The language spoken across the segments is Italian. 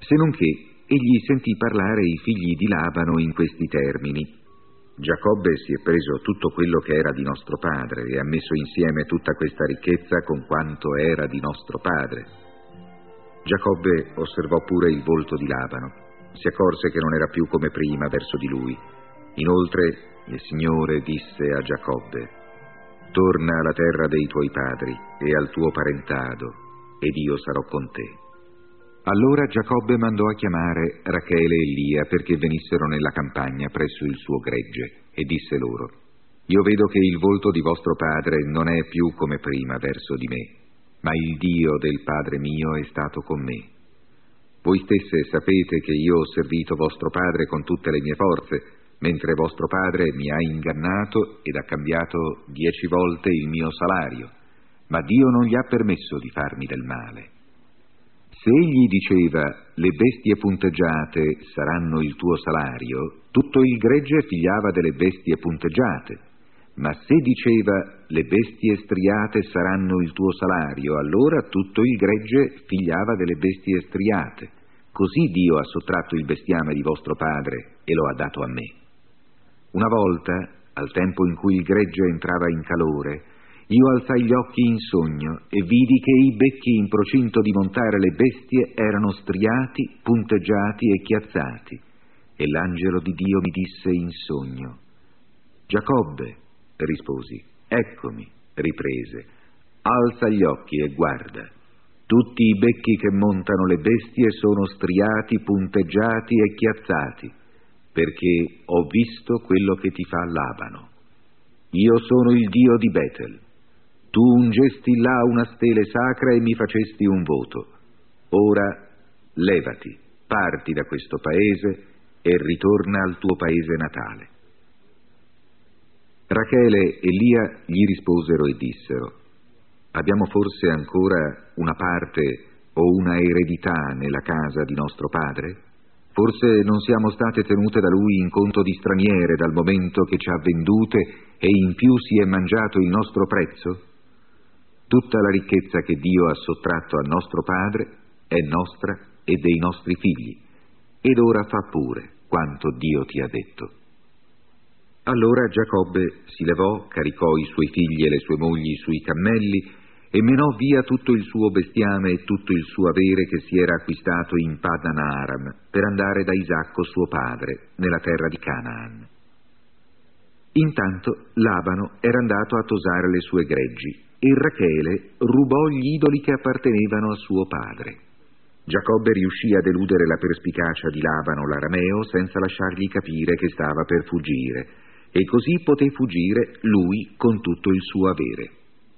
Se non che egli sentì parlare i figli di Labano in questi termini: Giacobbe si è preso tutto quello che era di nostro padre e ha messo insieme tutta questa ricchezza con quanto era di nostro padre. Giacobbe osservò pure il volto di Labano, si accorse che non era più come prima verso di lui. Inoltre il Signore disse a Giacobbe: torna alla terra dei tuoi padri e al tuo parentado, ed io sarò con te. Allora Giacobbe mandò a chiamare Rachele e Lia perché venissero nella campagna presso il suo gregge, e disse loro: io vedo che il volto di vostro padre non è più come prima verso di me, ma il Dio del padre mio è stato con me. Voi stesse sapete che io ho servito vostro padre con tutte le mie forze, mentre vostro padre mi ha ingannato ed ha cambiato 10 volte il mio salario, ma Dio non gli ha permesso di farmi del male. Se egli diceva: le bestie punteggiate saranno il tuo salario, tutto il gregge figliava delle bestie punteggiate. Ma se diceva: le bestie striate saranno il tuo salario, allora tutto il gregge figliava delle bestie striate. Così Dio ha sottratto il bestiame di vostro padre e lo ha dato a me. Una volta, al tempo in cui il gregge entrava in calore, io alzai gli occhi in sogno e vidi che i becchi in procinto di montare le bestie erano striati, punteggiati e chiazzati. E l'angelo di Dio mi disse in sogno: Giacobbe, risposi. Eccomi, riprese. Alza gli occhi e guarda. Tutti i becchi che montano le bestie sono striati, punteggiati e chiazzati, perché ho visto quello che ti fa Labano. Io sono il Dio di Betel. Tu ungesti là una stele sacra e mi facesti un voto. Ora levati, parti da questo paese e ritorna al tuo paese natale. Rachele e Lia gli risposero e dissero: abbiamo forse ancora una parte o una eredità nella casa di nostro padre? Forse non siamo state tenute da lui in conto di straniere dal momento che ci ha vendute e in più si è mangiato il nostro prezzo? Tutta la ricchezza che Dio ha sottratto a nostro padre è nostra e dei nostri figli, ed ora fa pure quanto Dio ti ha detto. Allora Giacobbe si levò, caricò i suoi figli e le sue mogli sui cammelli e menò via tutto il suo bestiame e tutto il suo avere che si era acquistato in Padan Aram per andare da Isacco suo padre nella terra di Canaan. Intanto Labano era andato a tosare le sue greggi e Rachele rubò gli idoli che appartenevano a suo padre. Giacobbe riuscì a deludere la perspicacia di Labano l'arameo senza lasciargli capire che stava per fuggire, e così poté fuggire lui con tutto il suo avere.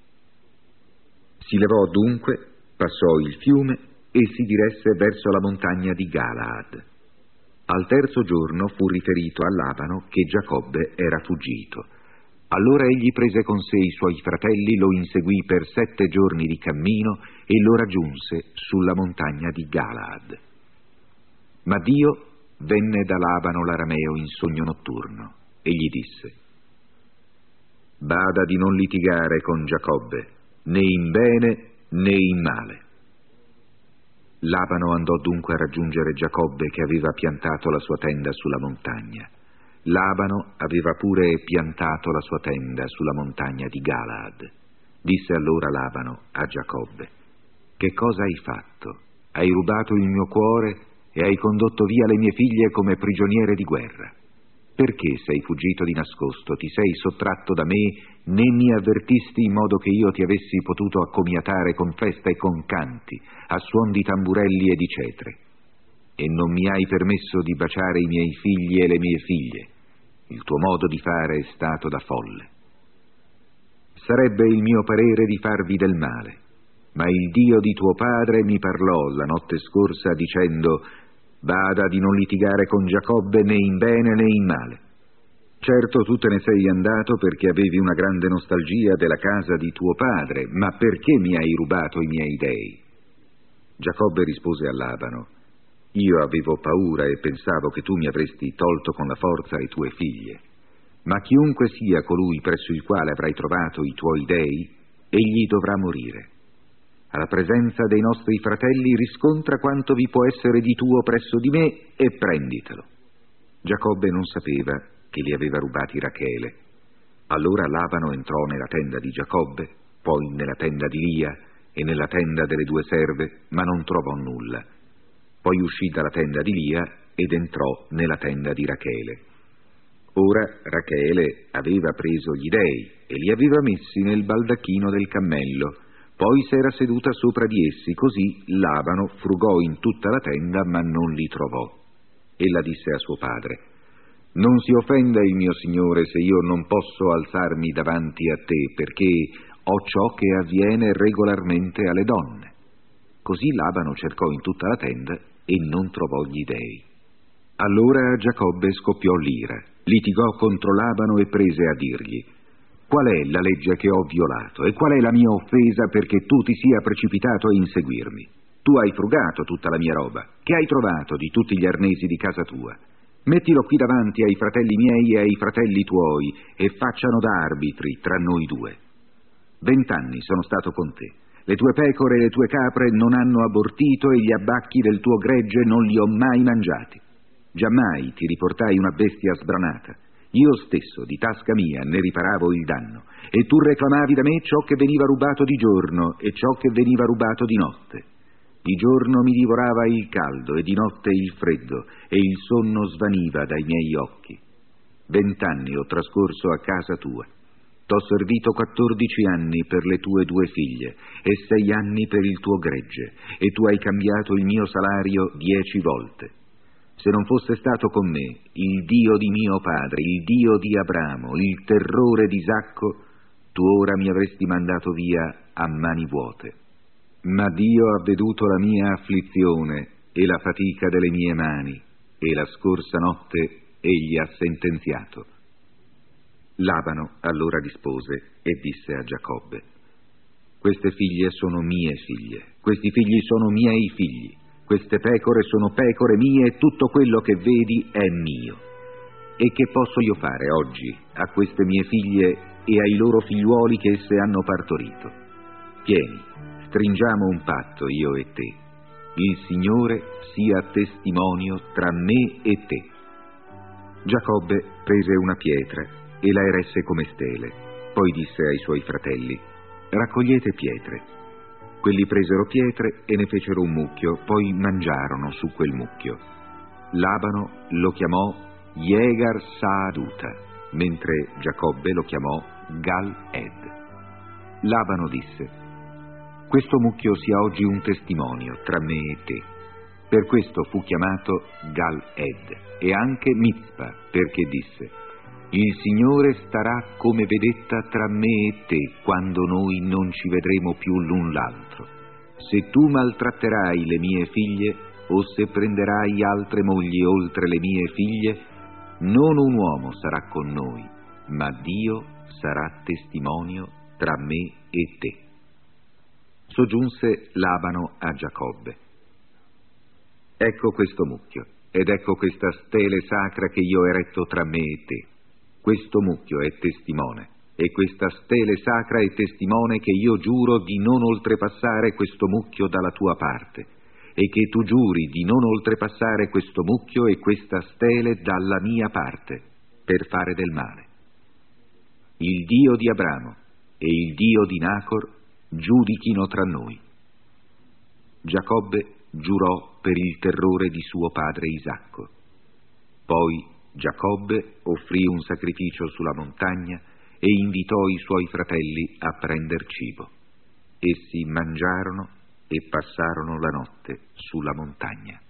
Si levò dunque, passò il fiume e si diresse verso la montagna di Galaad. Al terzo giorno fu riferito a Labano che Giacobbe era fuggito. Allora egli prese con sé i suoi fratelli, lo inseguì per 7 giorni di cammino e lo raggiunse sulla montagna di Galaad. Ma Dio venne da Labano l'arameo in sogno notturno e gli disse: bada di non litigare con Giacobbe, né in bene né in male. Labano andò dunque a raggiungere Giacobbe che aveva piantato la sua tenda sulla montagna. Labano aveva pure piantato la sua tenda sulla montagna di Galaad. Disse allora Labano a Giacobbe: che cosa hai fatto? Hai rubato il mio cuore e hai condotto via le mie figlie come prigioniere di guerra. Perché sei fuggito di nascosto, ti sei sottratto da me, né mi avvertisti in modo che io ti avessi potuto accomiatare con festa e con canti, a suon di tamburelli e di cetre. E non mi hai permesso di baciare i miei figli e le mie figlie. Il tuo modo di fare è stato da folle. Sarebbe il mio parere di farvi del male, ma il Dio di tuo padre mi parlò la notte scorsa dicendo: bada di non litigare con Giacobbe né in bene né in male. Certo tu te ne sei andato perché avevi una grande nostalgia della casa di tuo padre, ma perché mi hai rubato i miei dei? Giacobbe rispose a Labano: io avevo paura e pensavo che tu mi avresti tolto con la forza le tue figlie. Ma chiunque sia colui presso il quale avrai trovato i tuoi dei, egli dovrà morire. alla presenza dei nostri fratelli riscontra quanto vi può essere di tuo presso di me e prenditelo. Giacobbe non sapeva che li aveva rubati Rachele. Allora Labano entrò nella tenda di Giacobbe, poi nella tenda di Lia e nella tenda delle due serve, ma non trovò nulla. Poi uscì dalla tenda di Lia ed entrò nella tenda di Rachele. Ora Rachele aveva preso gli dei e li aveva messi nel baldacchino del cammello, poi s'era seduta sopra di essi, così Labano frugò in tutta la tenda ma non li trovò. Ella disse a suo padre: «Non si offenda il mio signore se io non posso alzarmi davanti a te, perché ho ciò che avviene regolarmente alle donne». Così Labano cercò in tutta la tenda e non trovò gli dei. Allora Giacobbe scoppiò l'ira, litigò contro Labano e prese a dirgli: «Qual è la legge che ho violato e qual è la mia offesa perché tu ti sia precipitato a inseguirmi? Tu hai frugato tutta la mia roba. Che hai trovato di tutti gli arnesi di casa tua? Mettilo qui davanti ai fratelli miei e ai fratelli tuoi e facciano da arbitri tra noi due. 20 anni sono stato con te. Le tue pecore e le tue capre non hanno abortito e gli abbacchi del tuo gregge non li ho mai mangiati. Giammai ti riportai una bestia sbranata. Io stesso di tasca mia ne riparavo il danno e tu reclamavi da me ciò che veniva rubato di giorno e ciò che veniva rubato di notte. Di giorno mi divorava il caldo e di notte il freddo e il sonno svaniva dai miei occhi. 20 anni ho trascorso a casa tua. T'ho servito 14 anni per le tue 2 figlie e 6 anni per il tuo gregge e tu hai cambiato il mio salario 10 volte. Se non fosse stato con me il Dio di mio padre, il Dio di Abramo, il terrore di Isacco, tu ora mi avresti mandato via a mani vuote. Ma Dio ha veduto la mia afflizione e la fatica delle mie mani, e la scorsa notte egli ha sentenziato». Labano allora rispose e disse a Giacobbe: «Queste figlie sono mie figlie, questi figli sono miei figli, queste pecore sono pecore mie e tutto quello che vedi è mio. E che posso io fare oggi a queste mie figlie e ai loro figliuoli che esse hanno partorito? Vieni, stringiamo un patto io e te. Il Signore sia testimonio tra me e te». Giacobbe prese una pietra e la eresse come stele, poi disse ai suoi fratelli: «Raccogliete pietre». Quelli presero pietre e ne fecero un mucchio, poi mangiarono su quel mucchio. Labano lo chiamò Jegar Saaduta, mentre Giacobbe lo chiamò Gal-ed. Labano disse: «Questo mucchio sia oggi un testimonio tra me e te». Per questo fu chiamato Gal-ed e anche Mizpa, perché disse: «Il Signore starà come vedetta tra me e te quando noi non ci vedremo più l'un l'altro. Se tu maltratterai le mie figlie o se prenderai altre mogli oltre le mie figlie, non un uomo sarà con noi, ma Dio sarà testimonio tra me e te». Soggiunse Labano a Giacobbe: «Ecco questo mucchio ed ecco questa stele sacra che io ho eretto tra me e te. Questo mucchio è testimone, e questa stele sacra è testimone che io giuro di non oltrepassare questo mucchio dalla tua parte, e che tu giuri di non oltrepassare questo mucchio e questa stele dalla mia parte, per fare del male. Il Dio di Abramo e il Dio di Nacor giudichino tra noi». Giacobbe giurò per il terrore di suo padre Isacco. Poi Giacobbe offrì un sacrificio sulla montagna e invitò i suoi fratelli a prender cibo. Essi mangiarono e passarono la notte sulla montagna.